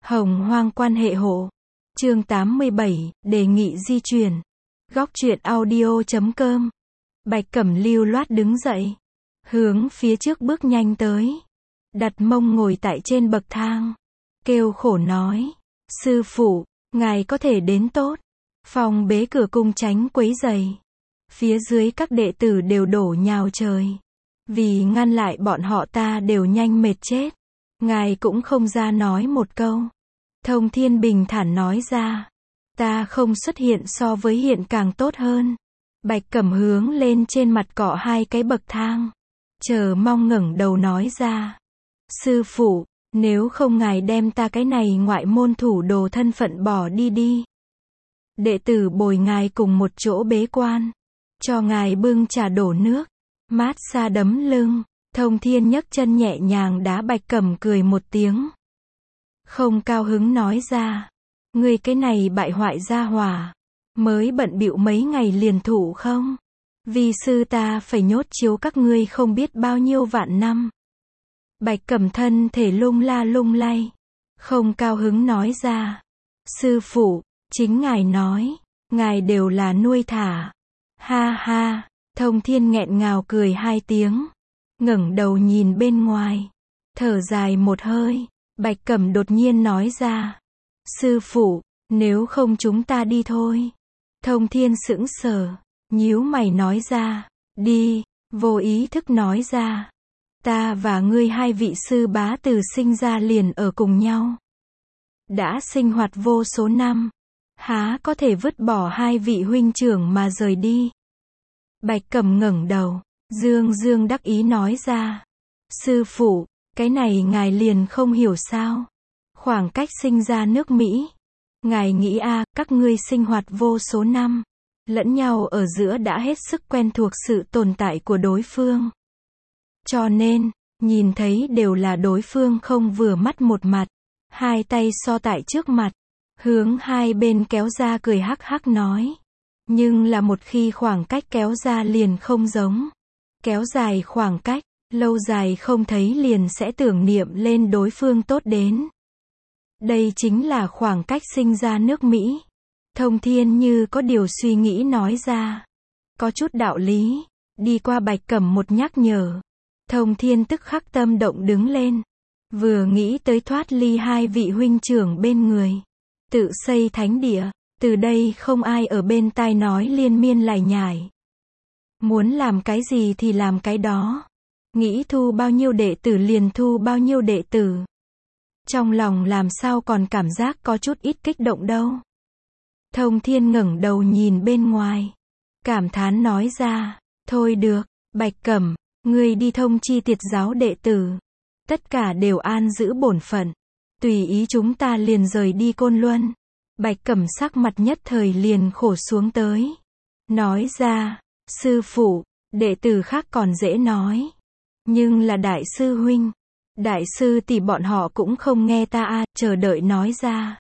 Hồng hoang quan hệ hộ. Chương 87, đề nghị di chuyển. Góc truyện audio.com. Bạch Cẩm lưu loát đứng dậy, hướng phía trước bước nhanh tới, đặt mông ngồi tại trên bậc thang, kêu khổ nói: sư phụ, ngài có thể đến tốt. Phòng bế cửa cung tránh quấy rầy. Phía dưới các đệ tử đều đổ nhào trời. Vì ngăn lại bọn họ ta đều nhanh mệt chết. Ngài cũng không ra nói một câu. Thông Thiên bình thản nói ra: ta không xuất hiện so với hiện càng tốt hơn. Bạch Cẩm hướng lên trên mặt cọ hai cái bậc thang, chờ mong ngẩng đầu nói ra: sư phụ, nếu không ngài đem ta cái này ngoại môn thủ đồ thân phận bỏ đi đi. Đệ tử bồi ngài cùng một chỗ bế quan, cho ngài bưng trà đổ nước, mát xa đấm lưng. Thông Thiên nhấc chân nhẹ nhàng đá Bạch Cẩm, cười một tiếng. Không cao hứng nói ra: ngươi cái này bại hoại gia hỏa, mới bận bịu mấy ngày liền thủ không? Vi sư ta phải nhốt chiếu các ngươi không biết bao nhiêu vạn năm. Bạch Cẩm thân thể lung la lung lay, không cao hứng nói ra: sư phụ, chính ngài nói, ngài đều là nuôi thả. Ha ha. Thông Thiên nghẹn ngào cười hai tiếng, ngẩng đầu nhìn bên ngoài, thở dài một hơi. Bạch Cẩm đột nhiên nói ra: sư phụ, nếu không chúng ta đi thôi. Thông Thiên sững sờ, nhíu mày nói ra: đi. Vô ý thức nói ra: ta và ngươi hai vị sư bá từ sinh ra liền ở cùng nhau, đã sinh hoạt vô số năm, há có thể vứt bỏ hai vị huynh trưởng mà rời đi. Bạch Cẩm ngẩng đầu, dương dương đắc ý nói ra: sư phụ, cái này ngài liền không hiểu sao? Khoảng cách sinh ra nước Mỹ, ngài nghĩ các ngươi sinh hoạt vô số năm, lẫn nhau ở giữa đã hết sức quen thuộc sự tồn tại của đối phương. Cho nên, nhìn thấy đều là đối phương không vừa mắt một mặt, hai tay so tại trước mặt, hướng hai bên kéo ra cười hắc hắc nói. Nhưng là một khi khoảng cách kéo ra liền không giống. Kéo dài khoảng cách, lâu dài không thấy liền sẽ tưởng niệm lên đối phương tốt đến. Đây chính là khoảng cách sinh ra nước Mỹ. Thông Thiên như có điều suy nghĩ nói ra: có chút đạo lý. Đi qua Bạch Cẩm một nhắc nhở, Thông Thiên tức khắc tâm động đứng lên. Vừa nghĩ tới thoát ly hai vị huynh trưởng bên người, tự xây thánh địa, từ đây không ai ở bên tai nói liên miên lải nhải. Muốn làm cái gì thì làm cái đó. Nghĩ thu bao nhiêu đệ tử liền thu bao nhiêu đệ tử. Trong lòng làm sao còn cảm giác có chút ít kích động đâu. Thông Thiên ngẩng đầu nhìn bên ngoài, cảm thán nói ra: thôi được, Bạch Cẩm, ngươi đi thông chi tiệt giáo đệ tử, tất cả đều an giữ bổn phận, tùy ý chúng ta liền rời đi Côn Luân. Bạch Cẩm sắc mặt nhất thời liền khổ xuống tới, nói ra: sư phụ, đệ tử khác còn dễ nói, nhưng là đại sư huynh, đại sư tỷ bọn họ cũng không nghe ta chờ đợi nói ra.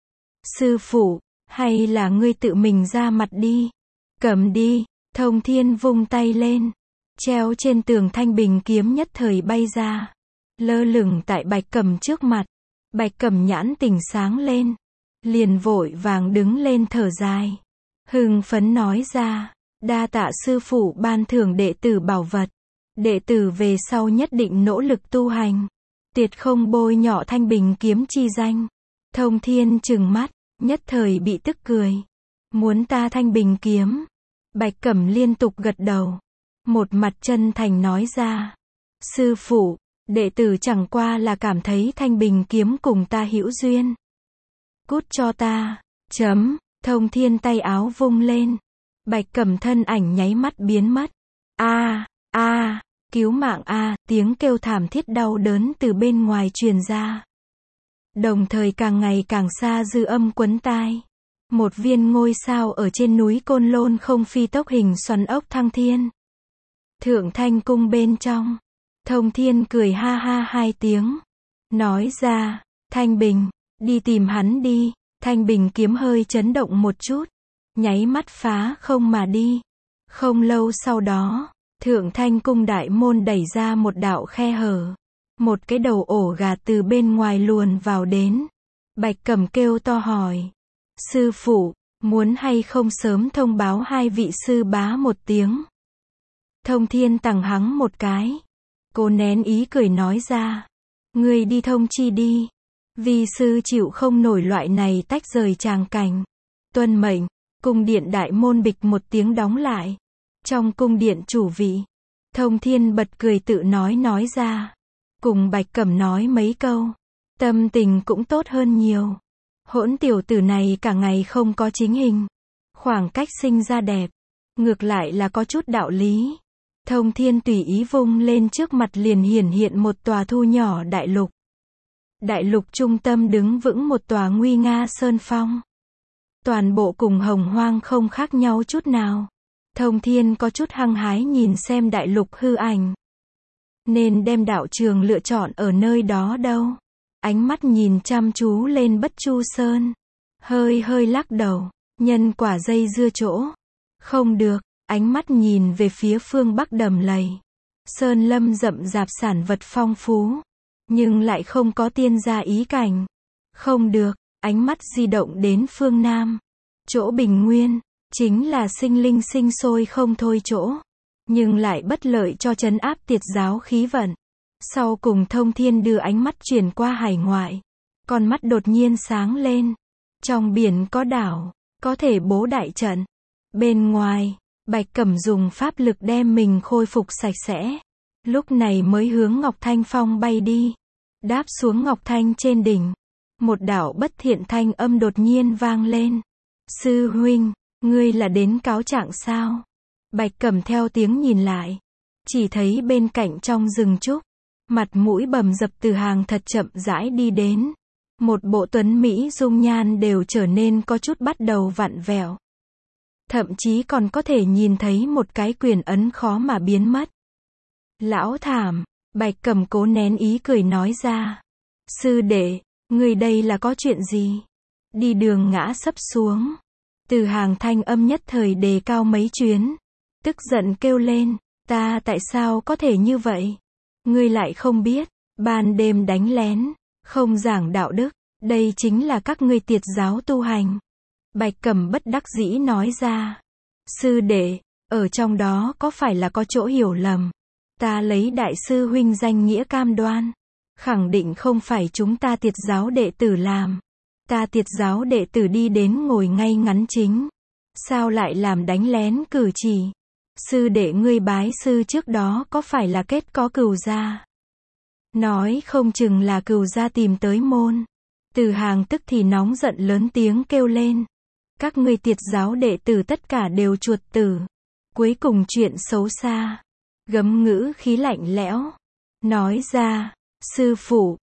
Sư phụ, hay là ngươi tự mình ra mặt đi. Cầm đi. Thông Thiên vung tay lên, treo trên tường thanh bình kiếm nhất thời bay ra, lơ lửng tại Bạch Cẩm trước mặt. Bạch Cẩm nhãn tỉnh sáng lên, liền vội vàng đứng lên thở dài, hưng phấn nói ra: đa tạ sư phụ ban thưởng đệ tử bảo vật, đệ tử về sau nhất định nỗ lực tu hành, tuyệt không bôi nhọ thanh bình kiếm chi danh. Thông Thiên trừng mắt, nhất thời bị tức cười. Muốn ta thanh bình kiếm? Bạch Cẩm liên tục gật đầu, một mặt chân thành nói ra: sư phụ, đệ tử chẳng qua là cảm thấy thanh bình kiếm cùng ta hữu duyên. Cút cho ta. Chấm. Thông Thiên tay áo vung lên, Bạch Cẩm thân ảnh nháy mắt biến mất. Cứu mạng tiếng kêu thảm thiết đau đớn từ bên ngoài truyền ra. Đồng thời càng ngày càng xa dư âm quấn tai. Một viên ngôi sao ở trên núi Côn Lôn không phi tốc hình xoắn ốc thăng thiên. Thượng Thanh cung bên trong, Thông Thiên cười ha ha hai tiếng, nói ra: Thanh Bình, đi tìm hắn đi. Thanh Bình kiếm hơi chấn động một chút, nháy mắt phá không mà đi. Không lâu sau đó, Thượng Thanh cung đại môn đẩy ra một đạo khe hở, một cái đầu ổ gà từ bên ngoài luồn vào đến. Bạch Cẩm kêu to hỏi. Sư phụ, muốn hay không sớm thông báo hai vị sư bá một tiếng. Thông Thiên tằng hắng một cái. Cô nén ý cười nói ra. Ngươi đi thông chi đi. Vi sư chịu không nổi loại này tách rời tràng cảnh. Tuân mệnh, cung điện đại môn bịch một tiếng đóng lại. Trong cung điện chủ vị, Thông Thiên bật cười tự nói ra. Cùng Bạch Cẩm nói mấy câu. Tâm tình cũng tốt hơn nhiều. Hỗn tiểu tử này cả ngày không có chính hình. Khoảng cách sinh ra đẹp. Ngược lại là có chút đạo lý. Thông Thiên tùy ý vung lên trước mặt liền hiển hiện một tòa thu nhỏ đại lục. Đại lục trung tâm đứng vững một tòa nguy nga sơn phong. Toàn bộ cùng hồng hoang không khác nhau chút nào. Thông Thiên có chút hăng hái nhìn xem đại lục hư ảnh. Nên đem đạo trường lựa chọn ở nơi đó đâu. Ánh mắt nhìn chăm chú lên Bất Chu Sơn. Hơi lắc đầu. Nhân quả dây dưa chỗ. Không được. Ánh mắt nhìn về phía phương bắc đầm lầy. Sơn lâm rậm rạp sản vật phong phú. Nhưng lại không có tiên gia ý cảnh. Không được. Ánh mắt di động đến phương nam. Chỗ bình nguyên. Chính là sinh linh sinh sôi không thôi chỗ. Nhưng lại bất lợi cho trấn áp tiệt giáo khí vận. Sau cùng Thông Thiên đưa ánh mắt chuyển qua hải ngoại. Con mắt đột nhiên sáng lên. Trong biển có đảo. Có thể bố đại trận. Bên ngoài, Bạch Cẩm dùng pháp lực đem mình khôi phục sạch sẽ. Lúc này mới hướng Ngọc Thanh Phong bay đi. Đáp xuống Ngọc Thanh trên đỉnh. Một đạo bất thiện thanh âm đột nhiên vang lên. Sư huynh, ngươi là đến cáo trạng sao? Bạch Cẩm theo tiếng nhìn lại. Chỉ thấy bên cạnh trong rừng trúc. Mặt mũi bầm dập Từ Hàng thật chậm rãi đi đến. Một bộ tuấn mỹ dung nhan đều trở nên có chút bắt đầu vặn vẹo. Thậm chí còn có thể nhìn thấy một cái quyền ấn khó mà biến mất. Lão thảm, Bạch Cẩm cố nén ý cười nói ra. Sư đệ, người đây là có chuyện gì? Đi đường ngã sấp xuống. Từ Hàng thanh âm nhất thời đề cao mấy chuyến. Tức giận kêu lên, ta tại sao có thể như vậy? Ngươi lại không biết, ban đêm đánh lén, không giảng đạo đức, đây chính là các ngươi tiệt giáo tu hành. Bạch Cẩm bất đắc dĩ nói ra. Sư đệ, ở trong đó có phải là có chỗ hiểu lầm? Ta lấy đại sư huynh danh nghĩa cam đoan. Khẳng định không phải chúng ta tiệt giáo đệ tử làm. Ta tiệt giáo đệ tử đi đến ngồi ngay ngắn chính. Sao lại làm đánh lén cử chỉ? Sư đệ ngươi bái sư trước đó có phải là kết có cừu gia? Nói không chừng là cừu gia tìm tới môn. Từ Hàng tức thì nóng giận lớn tiếng kêu lên. Các ngươi tiệt giáo đệ tử tất cả đều chuột tử. Cuối cùng chuyện xấu xa. Gấm ngữ khí lạnh lẽo. Nói ra, sư phụ,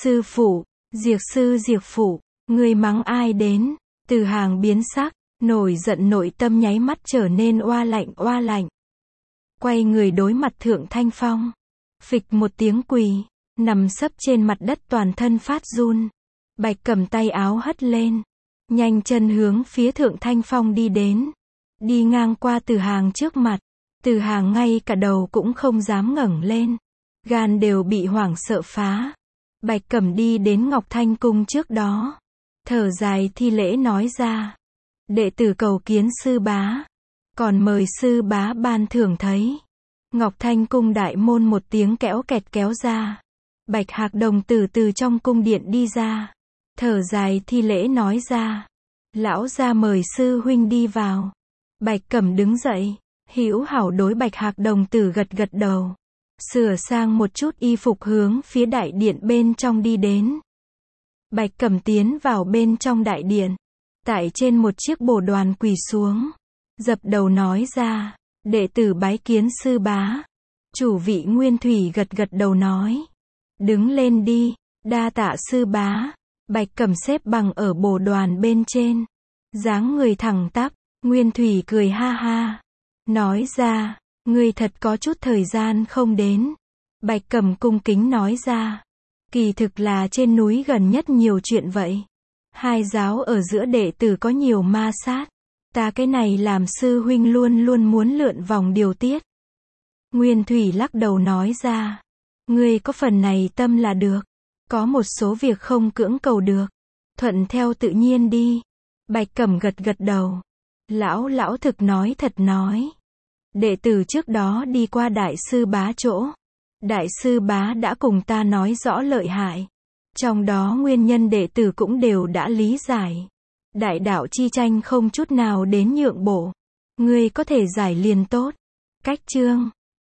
diệt phụ, ngươi mắng ai đến? Từ Hàng biến sắc, nổi giận nội tâm nháy mắt trở nên oa lạnh. Quay người đối mặt Thượng Thanh Phong. Phịch một tiếng quỳ, nằm sấp trên mặt đất toàn thân phát run. Bạch Cẩm tay áo hất lên. Nhanh chân hướng phía Thượng Thanh Phong đi đến. Đi ngang qua Từ Hàng trước mặt. Từ Hàng ngay cả đầu cũng không dám ngẩng lên. Gan đều bị hoảng sợ phá. Bạch Cẩm đi đến Ngọc Thanh Cung trước đó. Thở dài thi lễ nói ra. Đệ tử cầu kiến sư bá. Còn mời sư bá ban thưởng thấy. Ngọc Thanh Cung đại môn một tiếng kéo kẹt kéo ra. Bạch Hạc đồng tử từ trong cung điện đi ra. Thở dài thi lễ nói ra. Lão gia mời sư huynh đi vào. Bạch Cẩm đứng dậy. Hữu hảo đối Bạch Hạc đồng tử gật đầu. Sửa sang một chút y phục hướng phía đại điện bên trong đi đến. Bạch Cẩm tiến vào bên trong đại điện. Tại trên một chiếc bồ đoàn quỳ xuống. Dập đầu nói ra. Đệ tử bái kiến sư bá. Chủ vị Nguyên Thủy gật đầu nói. Đứng lên đi. Đa tạ sư bá. Bạch Cẩm xếp bằng ở bồ đoàn bên trên. Dáng người thẳng tắp. Nguyên Thủy cười ha ha. Nói ra. Ngươi thật có chút thời gian không đến. Bạch Cẩm cung kính nói ra. Kỳ thực là trên núi gần nhất nhiều chuyện vậy. Hai giáo ở giữa đệ tử có nhiều ma sát. Ta cái này làm sư huynh luôn muốn lượn vòng điều tiết. Nguyên Thủy lắc đầu nói ra. Ngươi có phần này tâm là được. Có một số việc không cưỡng cầu được. Thuận theo tự nhiên đi. Bạch Cẩm gật gật đầu. Lão thực nói thật nói. Đệ tử trước đó đi qua đại sư bá chỗ. Đại sư bá đã cùng ta nói rõ lợi hại. Trong đó nguyên nhân đệ tử cũng đều đã lý giải. Đại đạo chi tranh không chút nào đến nhượng bộ. Ngươi có thể giải liền tốt. Cách chương